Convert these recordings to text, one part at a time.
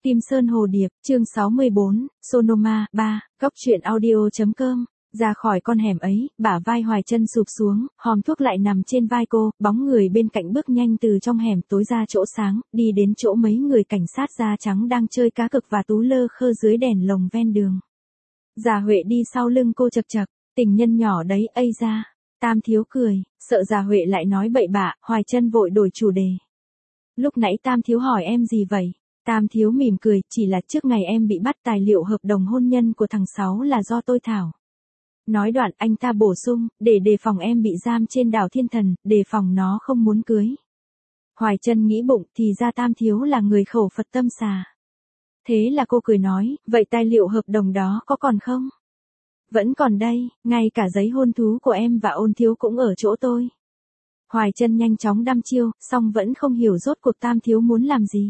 Kim Sơn Hồ Điệp, chương 64, Sonoma, 3, góc truyện audio.com. Ra khỏi con hẻm ấy, bả vai Hoài Chân sụp xuống, hòm thuốc lại nằm trên vai cô, bóng người bên cạnh bước nhanh từ trong hẻm tối ra chỗ sáng, đi đến chỗ mấy người cảnh sát da trắng đang chơi cá cược và tú lơ khơ dưới đèn lồng ven đường. Già Huệ đi sau lưng cô chật chật, tình nhân nhỏ đấy, ây ra. Tam Thiếu cười, sợ Già Huệ lại nói bậy bạ, Hoài Chân vội đổi chủ đề. Lúc nãy Tam Thiếu hỏi em gì vậy? Tam Thiếu mỉm cười, chỉ là trước ngày em bị bắt tài liệu hợp đồng hôn nhân của thằng Sáu là do tôi thảo. Nói đoạn anh ta bổ sung, để đề phòng em bị giam trên đảo Thiên Thần, đề phòng nó không muốn cưới. Hoài Chân nghĩ bụng, thì ra Tam Thiếu là người khẩu Phật tâm xà. Thế là cô cười nói, vậy tài liệu hợp đồng đó có còn không? Vẫn còn đây, ngay cả giấy hôn thú của em và Ôn Thiếu cũng ở chỗ tôi. Hoài Chân nhanh chóng đăm chiêu, song vẫn không hiểu rốt cuộc Tam Thiếu muốn làm gì.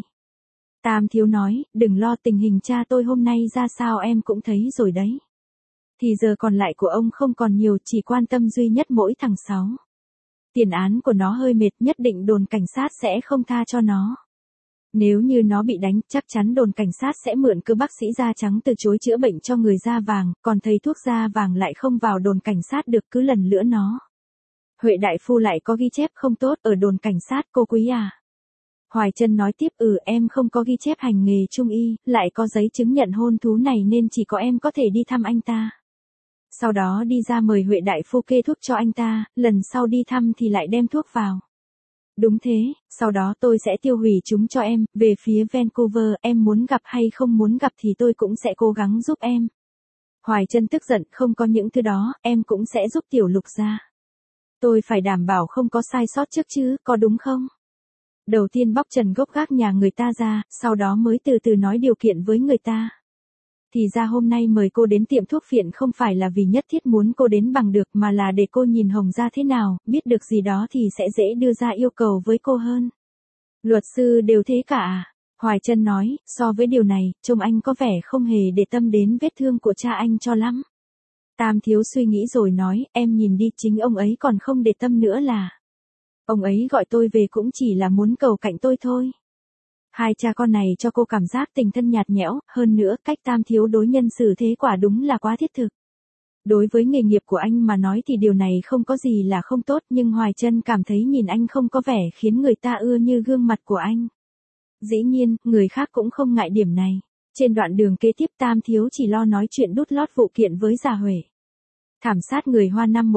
Tam Thiếu nói, đừng lo, tình hình cha tôi hôm nay ra sao em cũng thấy rồi đấy. Thì giờ còn lại của ông không còn nhiều, chỉ quan tâm duy nhất mỗi thằng Sáu. Tiền án của nó hơi mệt, nhất định đồn cảnh sát sẽ không tha cho nó. Nếu như nó bị đánh, chắc chắn đồn cảnh sát sẽ mượn cơ bác sĩ da trắng từ chối chữa bệnh cho người da vàng, còn thầy thuốc da vàng lại không vào đồn cảnh sát được, cứ lần nữa nó. Huệ đại phu lại có ghi chép không tốt ở đồn cảnh sát, cô quý à. Hoài Chân nói tiếp, em không có ghi chép hành nghề trung y, lại có giấy chứng nhận hôn thú này nên chỉ có em có thể đi thăm anh ta. Sau đó đi ra mời Huệ đại phu kê thuốc cho anh ta, lần sau đi thăm thì lại đem thuốc vào. Đúng thế, sau đó tôi sẽ tiêu hủy chúng cho em, về phía Vancouver, em muốn gặp hay không muốn gặp thì tôi cũng sẽ cố gắng giúp em. Hoài Chân tức giận, không có những thứ đó, em cũng sẽ giúp Tiểu Lục ra. Tôi phải đảm bảo không có sai sót trước chứ, có đúng không? Đầu tiên bóc trần gốc gác nhà người ta ra, sau đó mới từ từ nói điều kiện với người ta. Thì ra hôm nay mời cô đến tiệm thuốc phiện không phải là vì nhất thiết muốn cô đến bằng được mà là để cô nhìn Hồng ra thế nào, biết được gì đó thì sẽ dễ đưa ra yêu cầu với cô hơn. Luật sư đều thế cả. Hoài Chân nói, so với điều này, trông anh có vẻ không hề để tâm đến vết thương của cha anh cho lắm. Tam Thiếu suy nghĩ rồi nói, em nhìn đi, chính ông ấy còn không để tâm nữa là. Ông ấy gọi tôi về cũng chỉ là muốn cầu cạnh tôi thôi. Hai cha con này cho cô cảm giác tình thân nhạt nhẽo, hơn nữa cách Tam Thiếu đối nhân xử thế quả đúng là quá thiết thực. Đối với nghề nghiệp của anh mà nói thì điều này không có gì là không tốt, nhưng Hoài Chân cảm thấy nhìn anh không có vẻ khiến người ta ưa như gương mặt của anh. Dĩ nhiên, người khác cũng không ngại điểm này. Trên đoạn đường kế tiếp Tam Thiếu chỉ lo nói chuyện đút lót vụ kiện với Già Huệ. Thảm sát người Hoa năm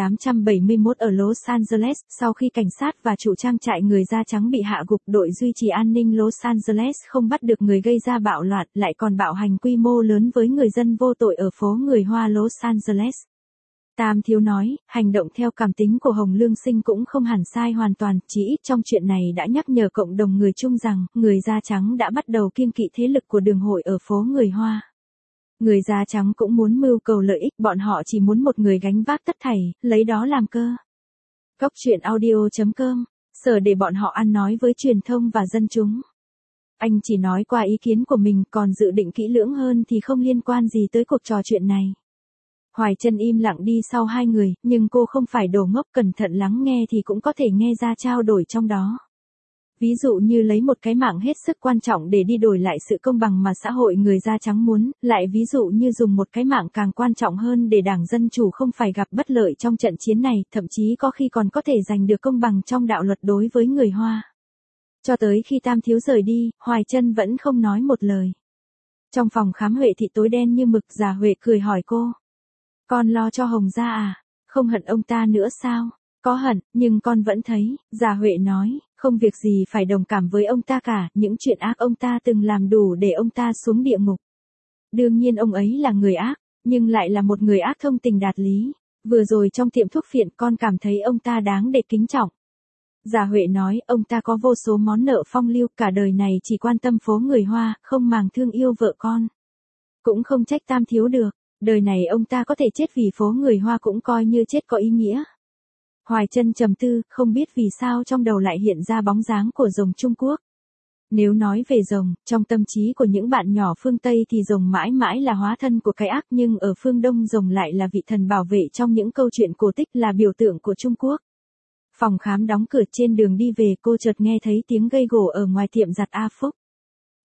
1871 ở Los Angeles, sau khi cảnh sát và chủ trang trại người da trắng bị hạ gục, đội duy trì an ninh Los Angeles không bắt được người gây ra bạo loạn, lại còn bạo hành quy mô lớn với người dân vô tội ở phố người Hoa Los Angeles. Tam Thiếu nói, hành động theo cảm tính của Hồng Lương Sinh cũng không hẳn sai hoàn toàn, chỉ ít trong chuyện này đã nhắc nhở cộng đồng người Trung rằng, người da trắng đã bắt đầu kiêng kỵ thế lực của đường hội ở phố người Hoa. Người da trắng cũng muốn mưu cầu lợi ích, bọn họ chỉ muốn một người gánh vác tất thảy, lấy đó làm cơ. Góc truyện audio.com, sở để bọn họ ăn nói với truyền thông và dân chúng. Anh chỉ nói qua ý kiến của mình, còn dự định kỹ lưỡng hơn thì không liên quan gì tới cuộc trò chuyện này. Hoài Chân im lặng đi sau hai người, nhưng cô không phải đồ ngốc, cẩn thận lắng nghe thì cũng có thể nghe ra trao đổi trong đó. Ví dụ như lấy một cái mạng hết sức quan trọng để đi đổi lại sự công bằng mà xã hội người da trắng muốn, lại ví dụ như dùng một cái mạng càng quan trọng hơn để Đảng Dân Chủ không phải gặp bất lợi trong trận chiến này, thậm chí có khi còn có thể giành được công bằng trong đạo luật đối với người Hoa. Cho tới khi Tam Thiếu rời đi, Hoài Chân vẫn không nói một lời. Trong phòng khám Huệ thị tối đen như mực, Già Huệ cười hỏi cô. Con lo cho Hồng ra à? Không hận ông ta nữa sao? Có hận, nhưng con vẫn thấy, Già Huệ nói, không việc gì phải đồng cảm với ông ta cả, những chuyện ác ông ta từng làm đủ để ông ta xuống địa ngục. Đương nhiên ông ấy là người ác, nhưng lại là một người ác thông tình đạt lý. Vừa rồi trong tiệm thuốc phiện con cảm thấy ông ta đáng để kính trọng. Già Huệ nói, ông ta có vô số món nợ phong lưu, cả đời này chỉ quan tâm phố người Hoa, không màng thương yêu vợ con. Cũng không trách Tam Thiếu được, đời này ông ta có thể chết vì phố người Hoa cũng coi như chết có ý nghĩa. Hoài Chân trầm tư, không biết vì sao trong đầu lại hiện ra bóng dáng của rồng Trung Quốc. Nếu nói về rồng, trong tâm trí của những bạn nhỏ phương Tây thì rồng mãi mãi là hóa thân của cái ác, nhưng ở phương Đông rồng lại là vị thần bảo vệ trong những câu chuyện cổ tích, là biểu tượng của Trung Quốc. Phòng khám đóng cửa, trên đường đi về cô chợt nghe thấy tiếng gây gổ ở ngoài tiệm giặt A Phúc.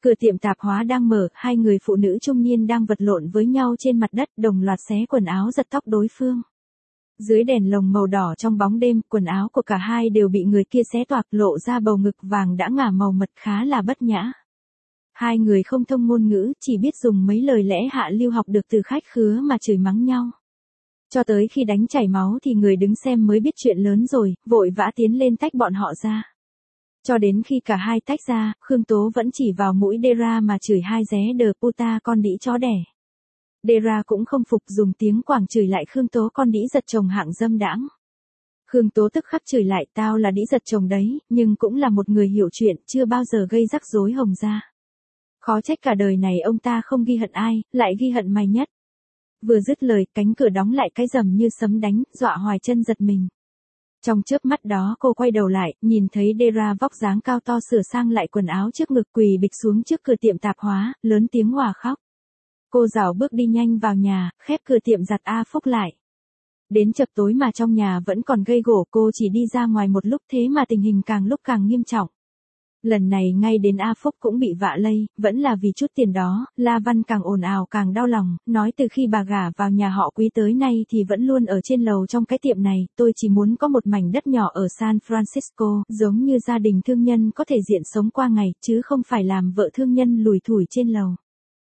Cửa tiệm tạp hóa đang mở, hai người phụ nữ trung niên đang vật lộn với nhau trên mặt đất, đồng loạt xé quần áo giật tóc đối phương. Dưới đèn lồng màu đỏ trong bóng đêm, quần áo của cả hai đều bị người kia xé toạc, lộ ra bầu ngực vàng đã ngả màu mật khá là bất nhã. Hai người không thông ngôn ngữ, chỉ biết dùng mấy lời lẽ hạ lưu học được từ khách khứa mà chửi mắng nhau. Cho tới khi đánh chảy máu thì người đứng xem mới biết chuyện lớn rồi, vội vã tiến lên tách bọn họ ra. Cho đến khi cả hai tách ra, Khương Tố vẫn chỉ vào mũi Dera mà chửi hai dé đờ puta con đĩ chó đẻ. Dera cũng không phục, dùng tiếng Quảng chửi lại Khương Tố con đĩ giật chồng hạng dâm đãng. Khương Tố tức khắc chửi lại, tao là đĩ giật chồng đấy, nhưng cũng là một người hiểu chuyện, chưa bao giờ gây rắc rối Hồng gia. Khó trách cả đời này ông ta không ghi hận ai, lại ghi hận mày nhất. Vừa dứt lời, cánh cửa đóng lại cái rầm như sấm đánh, dọa Hoài Chân giật mình. Trong chớp mắt đó cô quay đầu lại, nhìn thấy Dera vóc dáng cao to sửa sang lại quần áo trước ngực quỳ bịch xuống trước cửa tiệm tạp hóa, lớn tiếng hòa khóc. Cô rảo bước đi nhanh vào nhà, khép cửa tiệm giặt A Phúc lại. Đến chập tối mà trong nhà vẫn còn gây gổ, cô chỉ đi ra ngoài một lúc thế mà tình hình càng lúc càng nghiêm trọng. Lần này ngay đến A Phúc cũng bị vạ lây, vẫn là vì chút tiền đó, La Văn càng ồn ào càng đau lòng, nói từ khi bà gả vào nhà họ Quý tới nay thì vẫn luôn ở trên lầu trong cái tiệm này, tôi chỉ muốn có một mảnh đất nhỏ ở San Francisco, giống như gia đình thương nhân có thể diện sống qua ngày, chứ không phải làm vợ thương nhân lủi thủi trên lầu.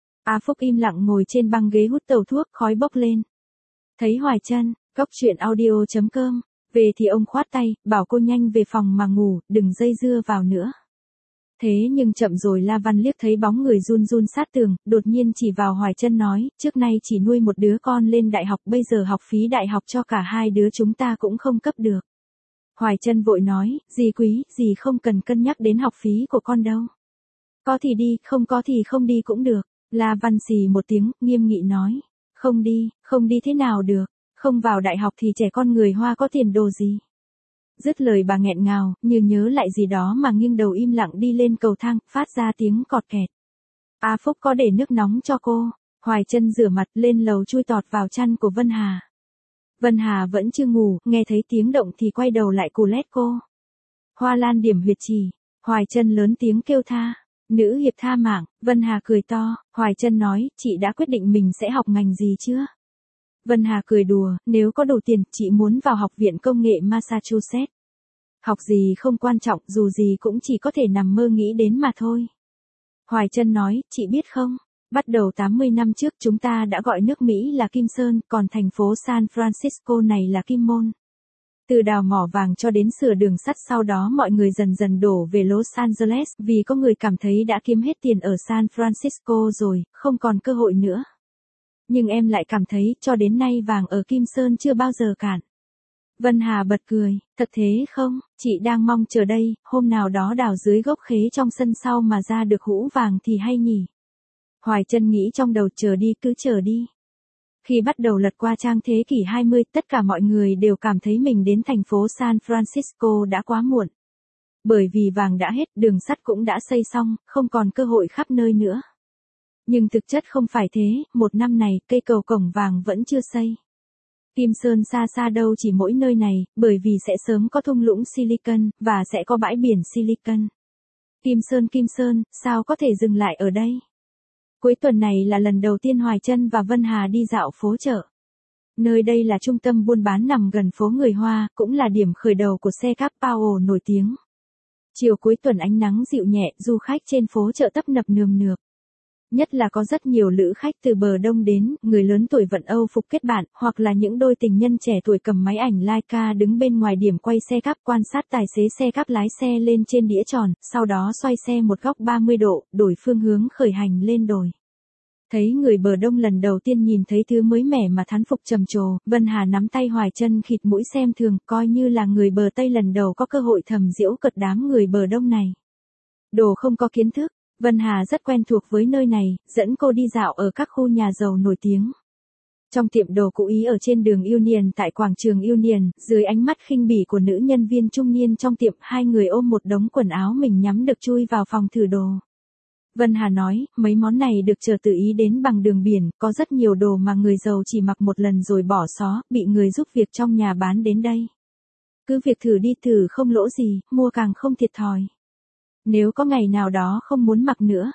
A Phúc im lặng ngồi trên băng ghế hút tàu thuốc, khói bốc lên. Thấy Hoài Chân, Góc Chuyện Audio.com, về thì ông khoát tay, bảo cô nhanh về phòng mà ngủ, đừng dây dưa vào nữa. Thế nhưng chậm rồi, La Văn liếc thấy bóng người run run sát tường, đột nhiên chỉ vào Hoài Chân nói, trước nay chỉ nuôi một đứa con lên đại học, bây giờ học phí đại học cho cả hai đứa chúng ta cũng không cấp được. Hoài Chân vội nói, dì Quý, dì không cần cân nhắc đến học phí của con đâu. Có thì đi, không có thì không đi cũng được. La Văn xì một tiếng, nghiêm nghị nói, không đi thế nào được, không vào đại học thì trẻ con người Hoa có tiền đồ gì. Dứt lời bà nghẹn ngào, như nhớ lại gì đó mà nghiêng đầu im lặng đi lên cầu thang, phát ra tiếng cọt kẹt. A Phúc có để nước nóng cho cô. Hoài Chân rửa mặt lên lầu chui tọt vào chăn của Vân Hà. Vân Hà vẫn chưa ngủ, nghe thấy tiếng động thì quay đầu lại cù lét cô. Hoa Lan điểm huyệt chỉ. Hoài Chân lớn tiếng kêu tha. Nữ hiệp tha mạng. Vân Hà cười to. Hoài Chân nói, chị đã quyết định mình sẽ học ngành gì chưa? Vân Hà cười đùa, nếu có đủ tiền, chị muốn vào Học viện Công nghệ Massachusetts. Học gì không quan trọng, dù gì cũng chỉ có thể nằm mơ nghĩ đến mà thôi. Hoài Chân nói, chị biết không, bắt đầu 80 năm trước chúng ta đã gọi nước Mỹ là Kim Sơn, còn thành phố San Francisco này là Kim Môn. Từ đào mỏ vàng cho đến sửa đường sắt, sau đó mọi người dần dần đổ về Los Angeles, vì có người cảm thấy đã kiếm hết tiền ở San Francisco rồi, không còn cơ hội nữa. Nhưng em lại cảm thấy, cho đến nay vàng ở Kim Sơn chưa bao giờ cạn. Vân Hà bật cười, thật thế không, chị đang mong chờ đây, hôm nào đó đào dưới gốc khế trong sân sau mà ra được hũ vàng thì hay nhỉ. Hoài Chân nghĩ trong đầu, chờ đi, cứ chờ đi. Khi bắt đầu lật qua trang thế kỷ 20, tất cả mọi người đều cảm thấy mình đến thành phố San Francisco đã quá muộn. Bởi vì vàng đã hết, đường sắt cũng đã xây xong, không còn cơ hội khắp nơi nữa. Nhưng thực chất không phải thế, một năm này, cây cầu cổng vàng vẫn chưa xây. Kim Sơn xa xa đâu chỉ mỗi nơi này, bởi vì sẽ sớm có thung lũng Silicon, và sẽ có bãi biển Silicon. Kim Sơn, sao có thể dừng lại ở đây? Cuối tuần này là lần đầu tiên Hoài Chân và Vân Hà đi dạo phố chợ. Nơi đây là trung tâm buôn bán nằm gần phố người Hoa, cũng là điểm khởi đầu của xe cáp Powell nổi tiếng. Chiều cuối tuần ánh nắng dịu nhẹ, du khách trên phố chợ tấp nập nườm nượp. Nhất là có rất nhiều lữ khách từ bờ đông đến, người lớn tuổi vận Âu phục kết bạn, hoặc là những đôi tình nhân trẻ tuổi cầm máy ảnh Leica đứng bên ngoài điểm quay xe cáp quan sát tài xế xe cáp lái xe lên trên đĩa tròn, sau đó xoay xe một góc 30 độ, đổi phương hướng khởi hành lên đồi. Thấy người bờ đông lần đầu tiên nhìn thấy thứ mới mẻ mà thán phục trầm trồ, Vân Hà nắm tay Hoài Chân khịt mũi xem thường, coi như là người bờ Tây lần đầu có cơ hội thầm giễu cợt đám người bờ đông này. Đồ không có kiến thức. Vân Hà rất quen thuộc với nơi này, dẫn cô đi dạo ở các khu nhà giàu nổi tiếng. Trong tiệm đồ cũ ý ở trên đường Union tại quảng trường Union, dưới ánh mắt khinh bỉ của nữ nhân viên trung niên trong tiệm, hai người ôm một đống quần áo mình nhắm được chui vào phòng thử đồ. Vân Hà nói, mấy món này được chờ tự ý đến bằng đường biển, có rất nhiều đồ mà người giàu chỉ mặc một lần rồi bỏ xó, bị người giúp việc trong nhà bán đến đây. Cứ việc thử đi, thử không lỗ gì, mua càng không thiệt thòi. Nếu có ngày nào đó không muốn mặc nữa,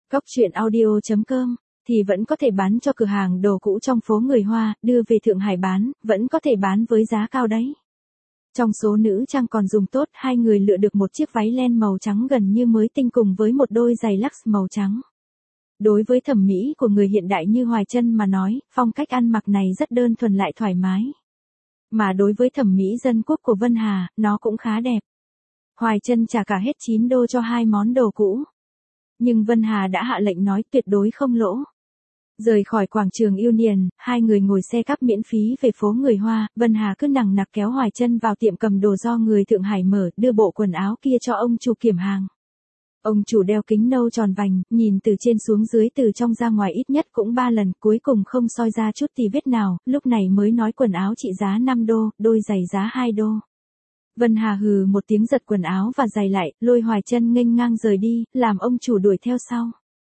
Cóc truyện audio.com thì vẫn có thể bán cho cửa hàng đồ cũ trong phố người Hoa, đưa về Thượng Hải bán, vẫn có thể bán với giá cao đấy. Trong số nữ trang còn dùng tốt, hai người lựa được một chiếc váy len màu trắng gần như mới tinh cùng với một đôi giày Lux màu trắng. Đối với thẩm mỹ của người hiện đại như Hoài Chân mà nói, phong cách ăn mặc này rất đơn thuần lại thoải mái. Mà đối với thẩm mỹ dân quốc của Vân Hà, nó cũng khá đẹp. Hoài Chân trả cả hết 9 đô cho hai món đồ cũ. Nhưng Vân Hà đã hạ lệnh nói tuyệt đối không lỗ. Rời khỏi quảng trường Union, hai người ngồi xe cắp miễn phí về phố người Hoa, Vân Hà cứ nằng nặc kéo Hoài Chân vào tiệm cầm đồ do người Thượng Hải mở, đưa bộ quần áo kia cho ông chủ kiểm hàng. Ông chủ đeo kính nâu tròn vành, nhìn từ trên xuống dưới từ trong ra ngoài ít nhất cũng 3 lần, cuối cùng không soi ra chút tì vết nào, lúc này mới nói quần áo trị giá 5 đô, đôi giày giá 2 đô. Vân Hà hừ một tiếng giật quần áo và giày lại, lôi Hoài Chân nghênh ngang rời đi, làm ông chủ đuổi theo sau.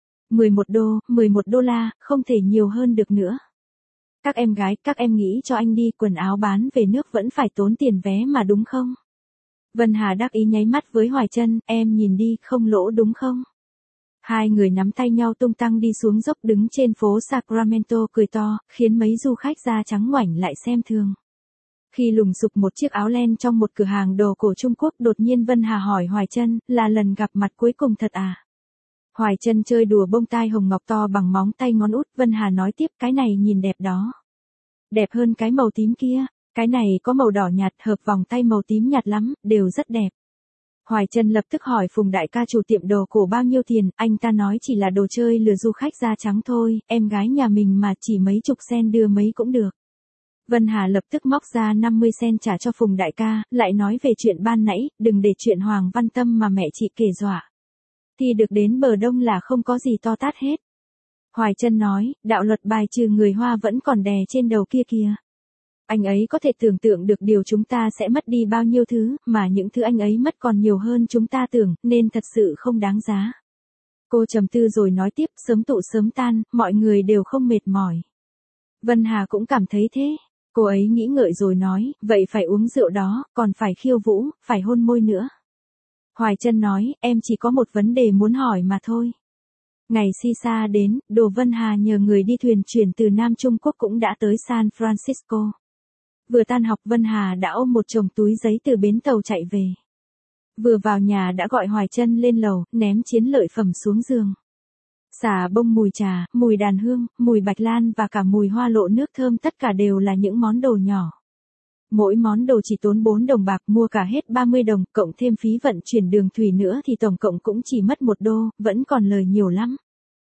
11 đô la, không thể nhiều hơn được nữa. Các em gái, các em nghĩ cho anh đi, quần áo bán về nước vẫn phải tốn tiền vé mà đúng không? Vân Hà đắc ý nháy mắt với Hoài Chân, em nhìn đi, không lỗ đúng không? Hai người nắm tay nhau tung tăng đi xuống dốc đứng trên phố Sacramento cười to, khiến mấy du khách da trắng ngoảnh lại xem thường. Khi lùng sục một chiếc áo len trong một cửa hàng đồ cổ Trung Quốc, đột nhiên Vân Hà hỏi Hoài Chân, là lần gặp mặt cuối cùng thật à? Hoài Chân chơi đùa bông tai hồng ngọc to bằng móng tay ngón út, Vân Hà nói tiếp, cái này nhìn đẹp đó. Đẹp hơn cái màu tím kia, cái này có màu đỏ nhạt, hợp vòng tay màu tím nhạt lắm, đều rất đẹp. Hoài Chân lập tức hỏi Phùng đại ca chủ tiệm đồ cổ bao nhiêu tiền, anh ta nói chỉ là đồ chơi lừa du khách da trắng thôi, em gái nhà mình mà chỉ mấy chục sen đưa mấy cũng được. Vân Hà lập tức móc ra 50 sen trả cho Phùng đại ca, lại nói về chuyện ban nãy, đừng để chuyện Hoàng Văn Tâm mà mẹ chị kể dọa. Thì được đến bờ đông là không có gì to tát hết. Hoài Chân nói, đạo luật bài trừ người Hoa vẫn còn đè trên đầu kia kìa. Anh ấy có thể tưởng tượng được điều chúng ta sẽ mất đi bao nhiêu thứ, mà những thứ anh ấy mất còn nhiều hơn chúng ta tưởng, nên thật sự không đáng giá. Cô trầm tư rồi nói tiếp, sớm tụ sớm tan, mọi người đều không mệt mỏi. Vân Hà cũng cảm thấy thế. Cô ấy nghĩ ngợi rồi nói, vậy phải uống rượu đó, còn phải khiêu vũ, phải hôn môi nữa. Hoài Chân nói, em chỉ có một vấn đề muốn hỏi mà thôi. Ngày Sisa đến, Đồ Vân Hà nhờ người đi thuyền chuyển từ Nam Trung Quốc cũng đã tới San Francisco. Vừa tan học Vân Hà đã ôm một chồng túi giấy từ bến tàu chạy về. Vừa vào nhà đã gọi Hoài Chân lên lầu, ném chiến lợi phẩm xuống giường. Xà bông mùi trà, mùi đàn hương, mùi bạch lan và cả mùi hoa lộ nước thơm tất cả đều là những món đồ nhỏ. Mỗi món đồ chỉ tốn 4 đồng bạc, mua cả hết 30 đồng, cộng thêm phí vận chuyển đường thủy nữa thì tổng cộng cũng chỉ mất 1 đô, vẫn còn lời nhiều lắm.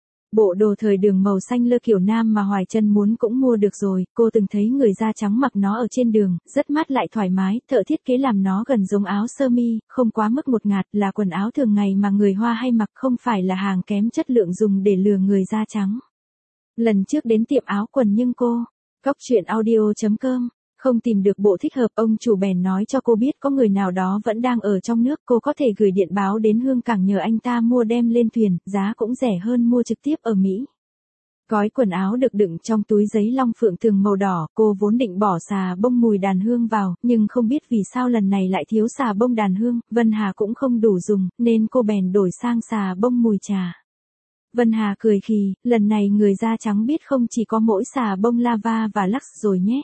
Bộ đồ thời đường màu xanh lơ kiểu nam mà Hoài Chân muốn cũng mua được rồi, cô từng thấy người da trắng mặc nó ở trên đường, rất mát lại thoải mái, thợ thiết kế làm nó gần giống áo sơ mi, không quá mức ngột ngạt, là quần áo thường ngày mà người Hoa hay mặc, không phải là hàng kém chất lượng dùng để lừa người da trắng. Lần trước đến tiệm áo quần nhưng cô, Cóc truyện audio.com, không tìm được bộ thích hợp, ông chủ bèn nói cho cô biết có người nào đó vẫn đang ở trong nước, cô có thể gửi điện báo đến Hương Cảng nhờ anh ta mua đem lên thuyền, giá cũng rẻ hơn mua trực tiếp ở Mỹ. Gói quần áo được đựng trong túi giấy long phượng tường màu đỏ, cô vốn định bỏ xà bông mùi đàn hương vào, nhưng không biết vì sao lần này lại thiếu xà bông đàn hương, Vân Hà cũng không đủ dùng, nên cô bèn đổi sang xà bông mùi trà. Vân Hà cười khì, lần này người da trắng biết không chỉ có mỗi xà bông Lava và Lux rồi nhé.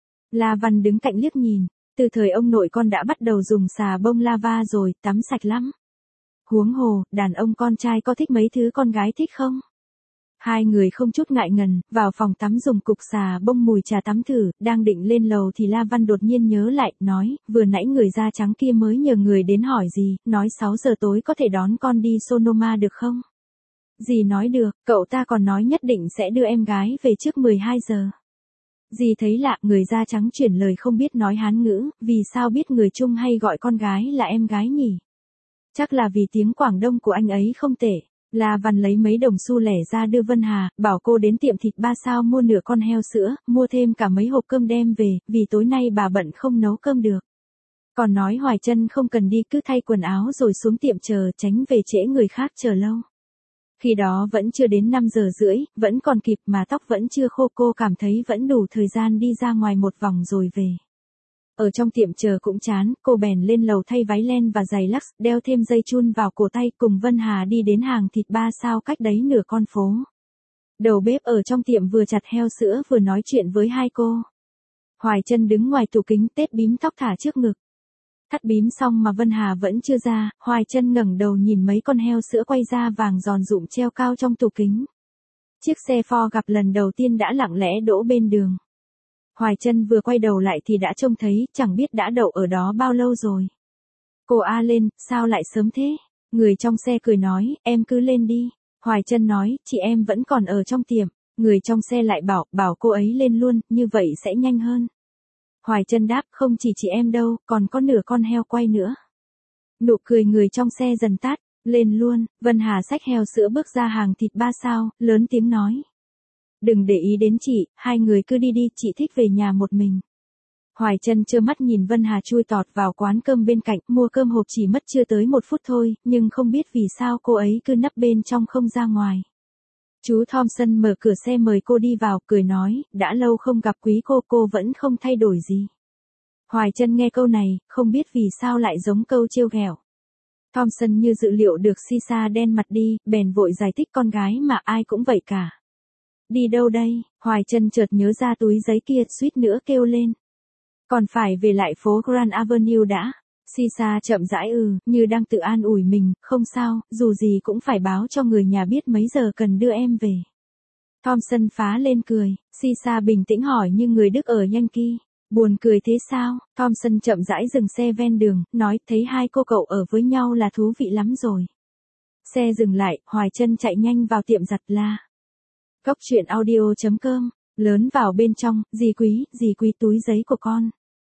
La Văn đứng cạnh liếc nhìn, từ thời ông nội con đã bắt đầu dùng xà bông Lava rồi, tắm sạch lắm. Huống hồ, đàn ông con trai có thích mấy thứ con gái thích không? Hai người không chút ngại ngần, vào phòng tắm dùng cục xà bông mùi trà tắm thử, đang định lên lầu thì La Văn đột nhiên nhớ lại, nói, vừa nãy người da trắng kia mới nhờ người đến hỏi gì, nói 6 giờ tối có thể đón con đi Sonoma được không? Dì nói được, cậu ta còn nói nhất định sẽ đưa em gái về trước 12 giờ. Dì thấy lạ, người da trắng chuyển lời không biết nói Hán ngữ, vì sao biết người Trung hay gọi con gái là em gái nhỉ? Chắc là vì tiếng Quảng Đông của anh ấy không tệ. La Văn lấy mấy đồng xu lẻ ra đưa Vân Hà, bảo cô đến tiệm thịt 3 sao mua nửa con heo sữa, mua thêm cả mấy hộp cơm đem về, vì tối nay bà bận không nấu cơm được. Còn nói Hoài Chân không cần đi, cứ thay quần áo rồi xuống tiệm chờ, tránh về trễ người khác chờ lâu. Khi đó vẫn chưa đến 5 giờ rưỡi, vẫn còn kịp mà tóc vẫn chưa khô, cô cảm thấy vẫn đủ thời gian đi ra ngoài một vòng rồi về. Ở trong tiệm chờ cũng chán, cô bèn lên lầu thay váy len và giày Lux, đeo thêm dây chun vào cổ tay cùng Vân Hà đi đến hàng thịt 3 sao cách đấy nửa con phố. Đầu bếp ở trong tiệm vừa chặt heo sữa vừa nói chuyện với hai cô. Hoài Chân đứng ngoài tủ kính tết bím tóc thả trước ngực. Thắt bím xong mà Vân Hà vẫn chưa ra, Hoài Chân ngẩng đầu nhìn mấy con heo sữa quay ra vàng giòn rụm treo cao trong tủ kính. Chiếc xe Ford gặp lần đầu tiên đã lặng lẽ đỗ bên đường. Hoài Chân vừa quay đầu lại thì đã trông thấy, chẳng biết đã đậu ở đó bao lâu rồi. Cô A lên, sao lại sớm thế? Người trong xe cười nói, em cứ lên đi. Hoài Chân nói, chị em vẫn còn ở trong tiệm. Người trong xe lại bảo cô ấy lên luôn, như vậy sẽ nhanh hơn. Hoài Chân đáp, không chỉ chị em đâu, còn có nửa con heo quay nữa. Nụ cười người trong xe dần tắt, lên luôn. Vân Hà xách heo sữa bước ra hàng thịt 3 sao, lớn tiếng nói. Đừng để ý đến chị, hai người cứ đi đi, chị thích về nhà một mình. Hoài Chân trơ mắt nhìn Vân Hà chui tọt vào quán cơm bên cạnh, mua cơm hộp chỉ mất chưa tới 1 phút thôi, nhưng không biết vì sao cô ấy cứ nấp bên trong không ra ngoài. Chú Thompson mở cửa xe mời cô đi vào, cười nói, đã lâu không gặp quý cô vẫn không thay đổi gì. Hoài Chân nghe câu này, không biết vì sao lại giống câu trêu ghẹo. Thompson như dự liệu được Sisa đen mặt đi, bèn vội giải thích con gái mà ai cũng vậy cả. Đi đâu đây? Hoài Chân chợt nhớ ra túi giấy kia, suýt nữa kêu lên. Còn phải về lại phố Grand Avenue đã. Sisa chậm rãi như đang tự an ủi mình, không sao, dù gì cũng phải báo cho người nhà biết mấy giờ cần đưa em về. Thompson phá lên cười, Sisa bình tĩnh hỏi như người Đức ở Yankee. Buồn cười thế sao? Thompson chậm rãi dừng xe ven đường, nói thấy hai cô cậu ở với nhau là thú vị lắm rồi. Xe dừng lại, Hoài Chân chạy nhanh vào tiệm giặt la. Cốc truyện audio.com, lớn vào bên trong, dì quý túi giấy của con.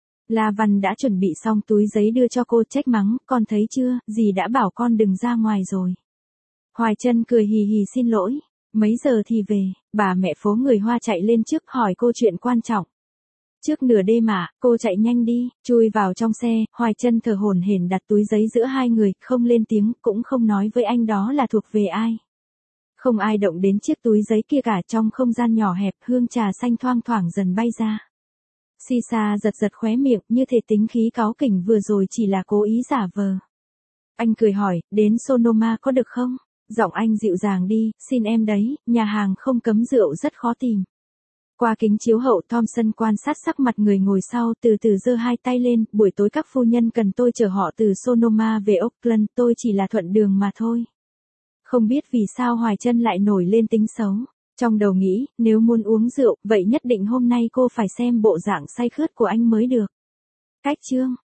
La Văn đã chuẩn bị xong túi giấy đưa cho cô, trách mắng, con thấy chưa, dì đã bảo con đừng ra ngoài rồi. Hoài Chân cười hì hì xin lỗi, mấy giờ thì về, bà mẹ phố người Hoa chạy lên trước hỏi cô chuyện quan trọng. Trước nửa đêm mà, cô chạy nhanh đi, chui vào trong xe, Hoài Chân thở hổn hển đặt túi giấy giữa hai người, không lên tiếng, cũng không nói với anh đó là thuộc về ai. Không ai động đến chiếc túi giấy kia cả. Trong không gian nhỏ hẹp, hương trà xanh thoang thoảng dần bay ra. Sisa giật khóe miệng, như thể tính khí cáu kỉnh vừa rồi chỉ là cố ý giả vờ. Anh cười hỏi, đến Sonoma có được không? Giọng anh dịu dàng đi, xin em đấy, nhà hàng không cấm rượu rất khó tìm. Qua kính chiếu hậu, Thompson quan sát sắc mặt người ngồi sau, từ từ giơ hai tay lên, buổi tối các phu nhân cần tôi chở họ từ Sonoma về Oakland, tôi chỉ là thuận đường mà thôi. Không biết vì sao Hoài Chân lại nổi lên tính xấu. Trong đầu nghĩ, nếu muốn uống rượu, vậy nhất định hôm nay cô phải xem bộ dạng say khướt của anh mới được. Cách chương